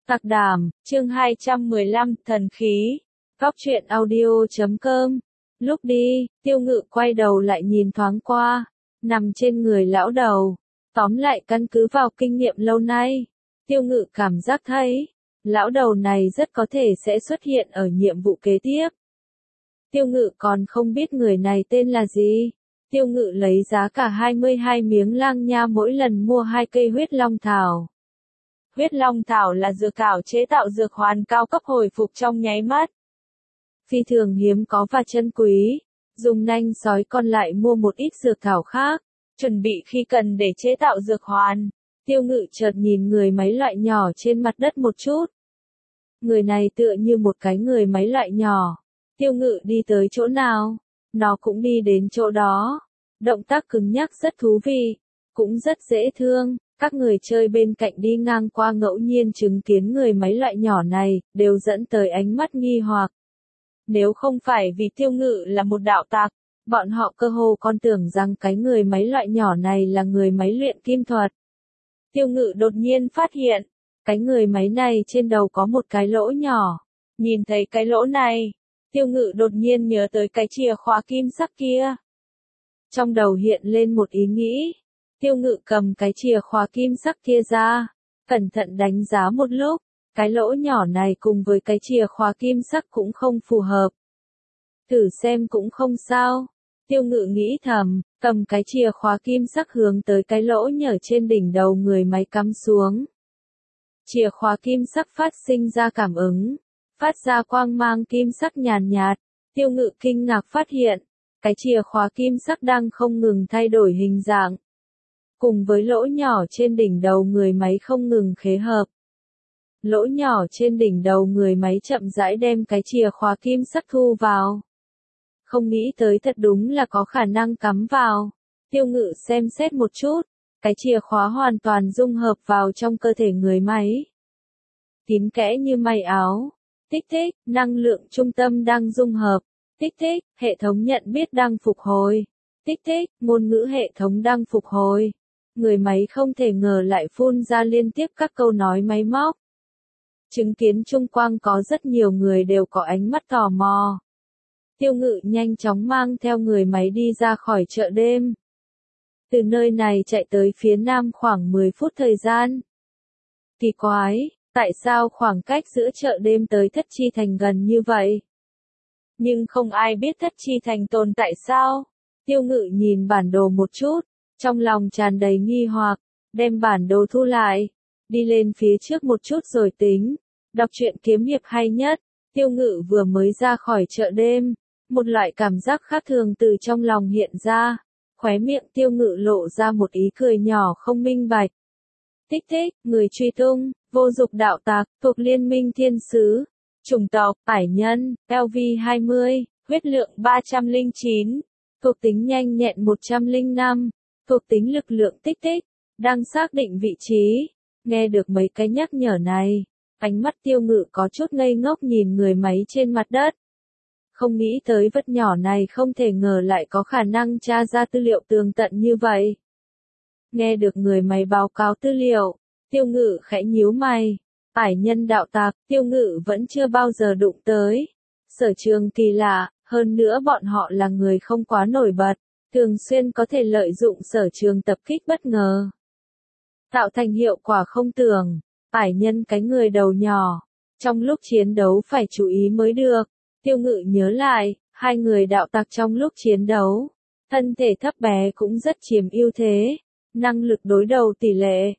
Tạc Đàm, chương 215, thần khí. Góc truyện audio.com. Lúc đi, Tiêu Ngự quay đầu lại nhìn thoáng qua, nằm trên người lão đầu. Tóm lại căn cứ vào kinh nghiệm lâu nay, Tiêu Ngự cảm giác thấy, lão đầu này rất có thể sẽ xuất hiện ở nhiệm vụ kế tiếp. Tiêu Ngự còn không biết người này tên là gì. Tiêu Ngự lấy giá cả 22 miếng lang nha mỗi lần mua 2 cây huyết long thảo. Huyết long thảo là dược thảo chế tạo dược hoàn cao cấp hồi phục trong nháy mắt. Phi thường hiếm có và chân quý, dùng nanh sói còn lại mua một ít dược thảo khác, chuẩn bị khi cần để chế tạo dược hoàn. Tiêu Ngự chợt nhìn người máy loại nhỏ trên mặt đất một chút. Người này tựa như một cái người máy loại nhỏ. Tiêu Ngự đi tới chỗ nào, nó cũng đi đến chỗ đó. Động tác cứng nhắc rất thú vị, cũng rất dễ thương. Các người chơi bên cạnh đi ngang qua ngẫu nhiên chứng kiến người máy loại nhỏ này, đều dẫn tới ánh mắt nghi hoặc. Nếu không phải vì Tiêu Ngự là một đạo tặc, bọn họ cơ hồ còn tưởng rằng cái người máy loại nhỏ này là người máy luyện kim thuật. Tiêu Ngự đột nhiên phát hiện, cái người máy này trên đầu có một cái lỗ nhỏ. Nhìn thấy cái lỗ này, Tiêu Ngự đột nhiên nhớ tới cái chìa khóa kim sắc kia. Trong đầu hiện lên một ý nghĩ. Tiêu Ngự cầm cái chìa khóa kim sắc kia ra, cẩn thận đánh giá một lúc, cái lỗ nhỏ này cùng với cái chìa khóa kim sắc cũng không phù hợp. Thử xem cũng không sao. Tiêu Ngự nghĩ thầm, cầm cái chìa khóa kim sắc hướng tới cái lỗ nhỏ trên đỉnh đầu người máy cắm xuống. Chìa khóa kim sắc phát sinh ra cảm ứng, phát ra quang mang kim sắc nhàn nhạt. Tiêu Ngự kinh ngạc phát hiện, cái chìa khóa kim sắc đang không ngừng thay đổi hình dạng. Cùng với lỗ nhỏ trên đỉnh đầu người máy không ngừng khế hợp. Lỗ nhỏ trên đỉnh đầu người máy chậm rãi đem cái chìa khóa kim sắc thu vào. Không nghĩ tới thật đúng là có khả năng cắm vào. Tiêu Ngự xem xét một chút, cái chìa khóa hoàn toàn dung hợp vào trong cơ thể người máy. Kín kẽ như may áo. Tích thích, năng lượng trung tâm đang dung hợp. Tích thích, hệ thống nhận biết đang phục hồi. Tích thích, ngôn ngữ hệ thống đang phục hồi. Người máy không thể ngờ lại phun ra liên tiếp các câu nói máy móc. Chứng kiến chung quanh có rất nhiều người đều có ánh mắt tò mò. Tiêu Ngự nhanh chóng mang theo người máy đi ra khỏi chợ đêm. Từ nơi này chạy tới phía nam khoảng 10 phút thời gian. Kỳ quái, tại sao khoảng cách giữa chợ đêm tới Thất Chi Thành gần như vậy? Nhưng không ai biết Thất Chi Thành tồn tại sao? Tiêu Ngự nhìn bản đồ một chút. Trong lòng tràn đầy nghi hoặc, đem bản đồ thu lại, đi lên phía trước một chút rồi tính. Đọc truyện kiếm hiệp hay nhất. Tiêu Ngự vừa mới ra khỏi chợ đêm, một loại cảm giác khác thường từ trong lòng hiện ra. Khóe miệng Tiêu Ngự lộ ra một ý cười nhỏ không minh bạch. Tích thích, người truy tung, vô dục đạo tặc, thuộc Liên minh Thiên Sứ, chủng tộc, ải nhân, LV20, huyết lượng 309, thuộc tính nhanh nhẹn 105. Thuộc tính lực lượng tích thích, đang xác định vị trí. Nghe được mấy cái nhắc nhở này, ánh mắt Tiêu Ngự có chút ngây ngốc nhìn người máy trên mặt đất. Không nghĩ tới vật nhỏ này không thể ngờ lại có khả năng tra ra tư liệu tường tận như vậy. Nghe được người máy báo cáo tư liệu, Tiêu Ngự khẽ nhíu mày. Ải nhân đạo tặc, Tiêu Ngự vẫn chưa bao giờ đụng tới. Sở trường kỳ lạ, hơn nữa bọn họ là người không quá nổi bật. Thường xuyên có thể lợi dụng sở trường tập kích bất ngờ. Tạo thành hiệu quả không tưởng. Ải nhân cái người đầu nhỏ. Trong lúc chiến đấu phải chú ý mới được. Tiêu Ngự nhớ lại, hai người đạo tặc trong lúc chiến đấu. Thân thể thấp bé cũng rất chiếm ưu thế. Năng lực đối đầu tỷ lệ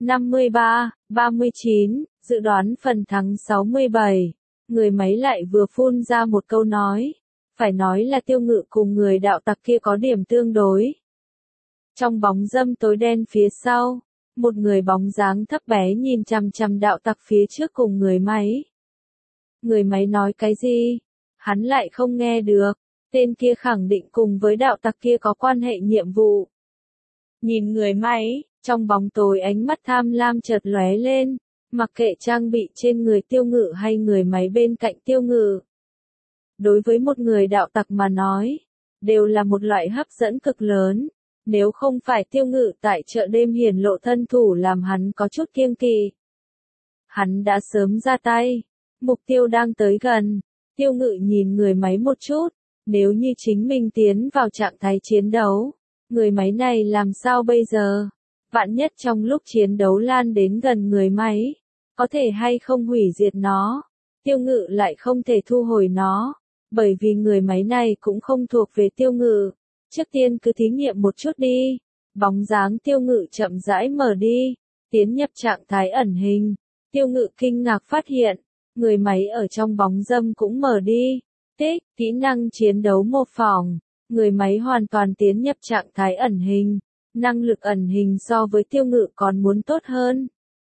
53-39, dự đoán phần thắng 67. Người máy lại vừa phun ra một câu nói. Phải nói là Tiêu Ngự cùng người đạo tặc kia có điểm tương đối. Trong bóng râm tối đen phía sau, một người bóng dáng thấp bé nhìn chằm chằm đạo tặc phía trước cùng người máy. Người máy nói cái gì? Hắn lại không nghe được. Tên kia khẳng định cùng với đạo tặc kia có quan hệ nhiệm vụ. Nhìn người máy, trong bóng tối ánh mắt tham lam chợt lóe lên, mặc kệ trang bị trên người Tiêu Ngự hay người máy bên cạnh Tiêu Ngự. Đối với một người đạo tặc mà nói, đều là một loại hấp dẫn cực lớn. Nếu không phải Tiêu Ngự tại chợ đêm hiển lộ thân thủ làm hắn có chút kiêng kỵ. Hắn đã sớm ra tay. Mục tiêu đang tới gần. Tiêu Ngự nhìn người máy một chút. Nếu như chính mình tiến vào trạng thái chiến đấu, người máy này làm sao bây giờ? Vạn nhất trong lúc chiến đấu lan đến gần người máy, có thể hay không hủy diệt nó? Tiêu Ngự lại không thể thu hồi nó, bởi vì người máy này cũng không thuộc về Tiêu Ngự. Trước tiên cứ thí nghiệm một chút đi. Bóng dáng Tiêu Ngự chậm rãi mở đi, tiến nhập trạng thái ẩn hình. Tiêu Ngự kinh ngạc phát hiện, người máy ở trong bóng râm cũng mở đi. Tích, kỹ năng chiến đấu mô phỏng. Người máy hoàn toàn tiến nhập trạng thái ẩn hình. Năng lực ẩn hình so với Tiêu Ngự còn muốn tốt hơn.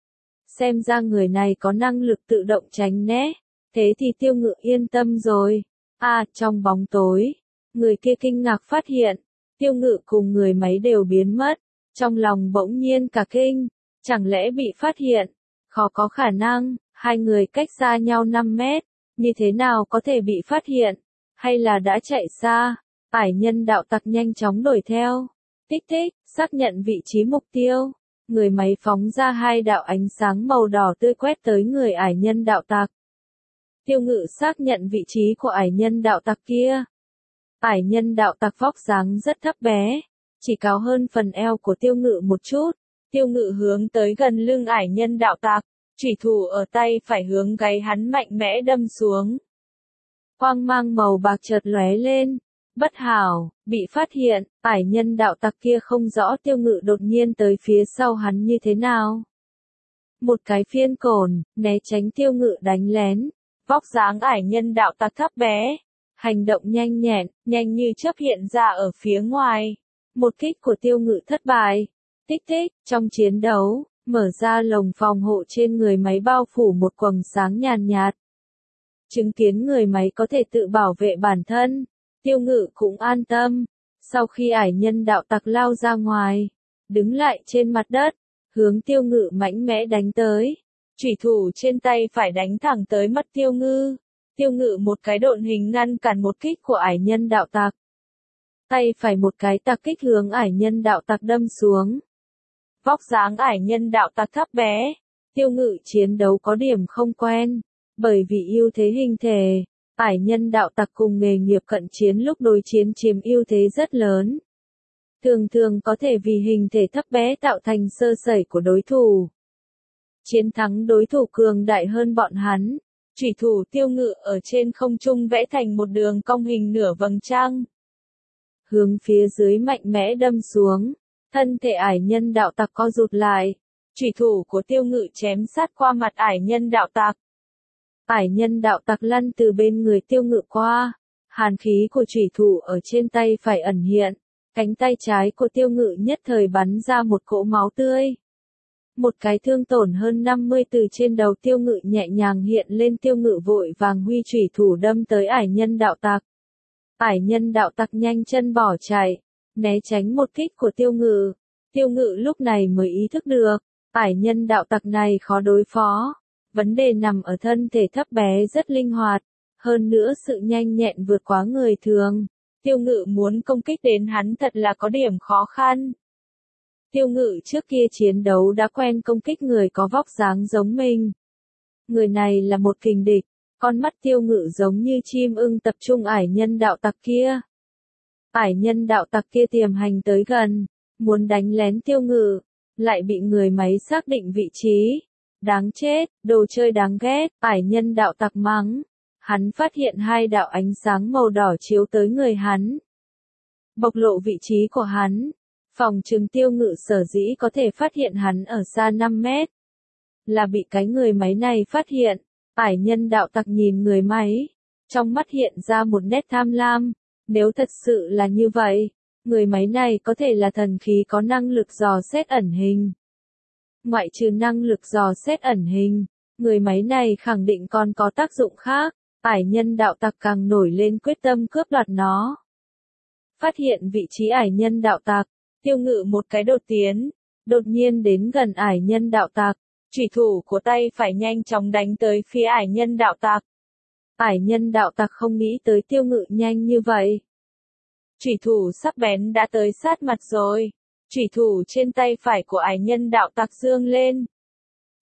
Xem ra người này có năng lực tự động tránh né. Thế thì Tiêu Ngự yên tâm rồi. Trong bóng tối, người kia kinh ngạc phát hiện, Tiêu Ngự cùng người máy đều biến mất. Trong lòng bỗng nhiên cả kinh, chẳng lẽ bị phát hiện? Khó có khả năng, hai người cách xa nhau 5 mét, như thế nào có thể bị phát hiện? Hay là đã chạy xa? Ải nhân đạo tặc nhanh chóng đuổi theo. Tích tích, xác nhận vị trí mục tiêu. Người máy phóng ra 2 đạo ánh sáng màu đỏ tươi quét tới người ải nhân đạo tặc. Tiêu Ngự xác nhận vị trí của ải nhân đạo tặc kia. Ải nhân đạo tặc vóc dáng rất thấp bé, chỉ cao hơn phần eo của Tiêu Ngự một chút. Tiêu Ngự hướng tới gần lưng ải nhân đạo tặc, chủy thủ ở tay phải hướng gáy hắn mạnh mẽ đâm xuống. Quang mang màu bạc chợt lóe lên. Bất hảo, bị phát hiện, ải nhân đạo tặc kia không rõ Tiêu Ngự đột nhiên tới phía sau hắn như thế nào. Một cái phiên cồn, né tránh Tiêu Ngự đánh lén. Vóc dáng ải nhân đạo tặc thấp bé, hành động nhanh nhẹn, nhanh như chớp hiện ra ở phía ngoài. Một kích của Tiêu Ngự thất bại. Tích tích, trong chiến đấu, mở ra lồng phòng hộ trên người máy bao phủ một quầng sáng nhàn nhạt. Chứng kiến người máy có thể tự bảo vệ bản thân, Tiêu Ngự cũng an tâm. Sau khi ải nhân đạo tặc lao ra ngoài, đứng lại trên mặt đất, hướng Tiêu Ngự mạnh mẽ đánh tới. Chủy thủ trên tay phải đánh thẳng tới mắt Tiêu Ngự. Tiêu Ngự một cái độn hình ngăn cản một kích của ải nhân đạo tặc. Tay phải một cái tặc kích hướng ải nhân đạo tặc đâm xuống. Vóc dáng ải nhân đạo tặc thấp bé, Tiêu Ngự chiến đấu có điểm không quen, bởi vì ưu thế hình thể, ải nhân đạo tặc cùng nghề nghiệp cận chiến lúc đối chiến chiếm ưu thế rất lớn. Thường thường có thể vì hình thể thấp bé tạo thành sơ sẩy của đối thủ. Chiến thắng đối thủ cường đại hơn bọn hắn. Chủy thủ Tiêu Ngự ở trên không trung vẽ thành một đường cong hình nửa vầng trăng. Hướng phía dưới mạnh mẽ đâm xuống. Thân thể ải nhân đạo tặc co rụt lại. Chủy thủ của Tiêu Ngự chém sát qua mặt ải nhân đạo tặc. Ải nhân đạo tặc lăn từ bên người Tiêu Ngự qua. Hàn khí của chủy thủ ở trên tay phải ẩn hiện. Cánh tay trái của Tiêu Ngự nhất thời bắn ra một cỗ máu tươi. Một cái thương tổn hơn 50 từ trên đầu Tiêu Ngự nhẹ nhàng hiện lên. Tiêu Ngự vội vàng huy chủy thủ đâm tới ải nhân đạo tặc. Ải nhân đạo tặc nhanh chân bỏ chạy, né tránh một kích của Tiêu Ngự. Tiêu Ngự lúc này mới ý thức được, ải nhân đạo tặc này khó đối phó. Vấn đề nằm ở thân thể thấp bé rất linh hoạt, hơn nữa sự nhanh nhẹn vượt quá người thường. Tiêu Ngự muốn công kích đến hắn thật là có điểm khó khăn. Tiêu Ngự trước kia chiến đấu đã quen công kích người có vóc dáng giống mình. Người này là một kình địch, con mắt Tiêu Ngự giống như chim ưng tập trung ải nhân đạo tặc kia. Ải nhân đạo tặc kia tiềm hành tới gần, muốn đánh lén Tiêu Ngự, lại bị người máy xác định vị trí. Đáng chết, đồ chơi đáng ghét, ải nhân đạo tặc mắng. Hắn phát hiện 2 đạo ánh sáng màu đỏ chiếu tới người hắn. Bộc lộ vị trí của hắn. Phòng trừng Tiêu Ngự sở dĩ có thể phát hiện hắn ở xa 5 mét. Là bị cái người máy này phát hiện. Ải nhân đạo tặc nhìn người máy. Trong mắt hiện ra một nét tham lam. Nếu thật sự là như vậy, người máy này có thể là thần khí có năng lực dò xét ẩn hình. Ngoại trừ năng lực dò xét ẩn hình, người máy này khẳng định còn có tác dụng khác. Ải nhân đạo tặc càng nổi lên quyết tâm cướp đoạt nó. Phát hiện vị trí ải nhân đạo tặc, Tiêu Ngự một cái đột tiến, đột nhiên đến gần ải nhân đạo tặc. Chủy thủ của tay phải nhanh chóng đánh tới phía ải nhân đạo tặc. Ải nhân đạo tặc không nghĩ tới Tiêu Ngự nhanh như vậy. Chủy thủ sắc bén đã tới sát mặt rồi. Chủy thủ trên tay phải của ải nhân đạo tặc giương lên.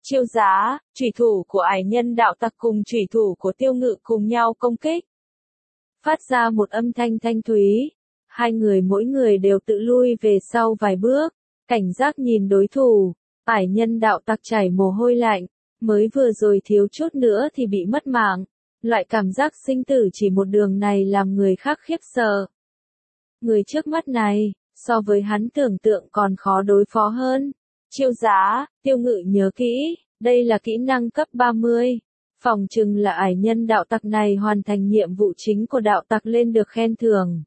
Chiêu giá, chủy thủ của ải nhân đạo tặc cùng chủy thủ của Tiêu Ngự cùng nhau công kích. Phát ra một âm thanh thanh thúy. Hai người mỗi người đều tự lui về sau vài bước, cảnh giác nhìn đối thủ. Ải nhân đạo tặc chảy mồ hôi lạnh, mới vừa rồi thiếu chút nữa thì bị mất mạng. Loại cảm giác sinh tử chỉ một đường này làm người khác khiếp sợ. Người trước mắt này, so với hắn tưởng tượng còn khó đối phó hơn. Chiêu giá, Tiêu Ngự nhớ kỹ, đây là kỹ năng cấp 30. Phòng chừng là ải nhân đạo tặc này hoàn thành nhiệm vụ chính của đạo tặc lên được khen thưởng.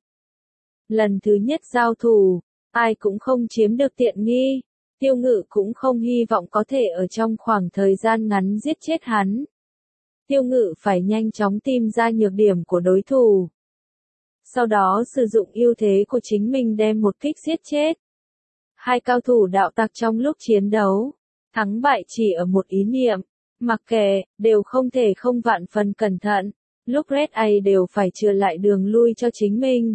Lần thứ nhất giao thủ, ai cũng không chiếm được tiện nghi. Tiêu Ngự cũng không hy vọng có thể ở trong khoảng thời gian ngắn giết chết hắn. Tiêu Ngự phải nhanh chóng tìm ra nhược điểm của đối thủ. Sau đó sử dụng ưu thế của chính mình đem một kích giết chết. Hai cao thủ đạo tặc trong lúc chiến đấu, thắng bại chỉ ở một ý niệm, mặc kệ, đều không thể không vạn phần cẩn thận, lúc Red A đều phải chừa lại đường lui cho chính mình.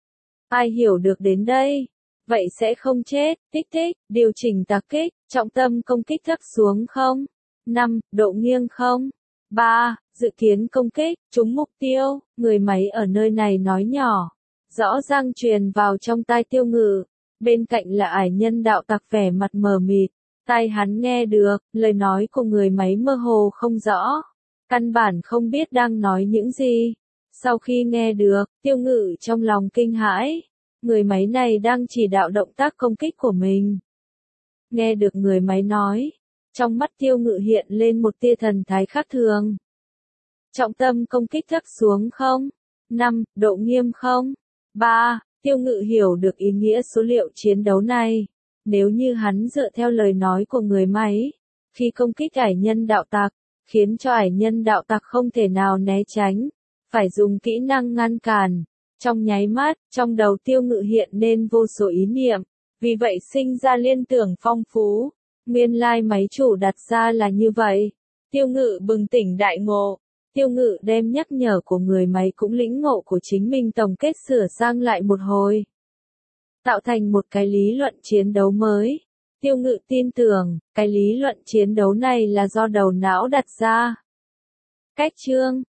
Ai hiểu được đến đây? Vậy sẽ không chết, tích tích, điều chỉnh tạc kích, trọng tâm công kích thấp xuống không? 5. Độ nghiêng không? 3. Dự kiến công kích, trúng mục tiêu, người máy ở nơi này nói nhỏ. Rõ ràng truyền vào trong tai Tiêu Ngự. Bên cạnh là ải nhân đạo tặc vẻ mặt mờ mịt. Tai hắn nghe được, lời nói của người máy mơ hồ không rõ. Căn bản không biết đang nói những gì. Sau khi nghe được, Tiêu Ngự trong lòng kinh hãi. Người máy này đang chỉ đạo động tác công kích của mình. Nghe được người máy nói, trong mắt Tiêu Ngự hiện lên một tia thần thái khác thường. Trọng tâm công kích thấp xuống không? 5. Độ nghiêm không? 3. Tiêu Ngự hiểu được ý nghĩa số liệu chiến đấu này. Nếu như hắn dựa theo lời nói của người máy, khi công kích ải nhân đạo tặc, khiến cho ải nhân đạo tặc không thể nào né tránh, phải dùng kỹ năng ngăn cản. Trong nháy mắt, trong đầu Tiêu Ngự hiện nên vô số ý niệm, vì vậy sinh ra liên tưởng phong phú. Nguyên lai máy chủ đặt ra là như vậy. Tiêu Ngự bừng tỉnh đại ngộ. Tiêu Ngự đem nhắc nhở của người máy cũng lĩnh ngộ của chính mình tổng kết sửa sang lại một hồi. Tạo thành một cái lý luận chiến đấu mới. Tiêu Ngự tin tưởng, cái lý luận chiến đấu này là do đầu não đặt ra. Cách chương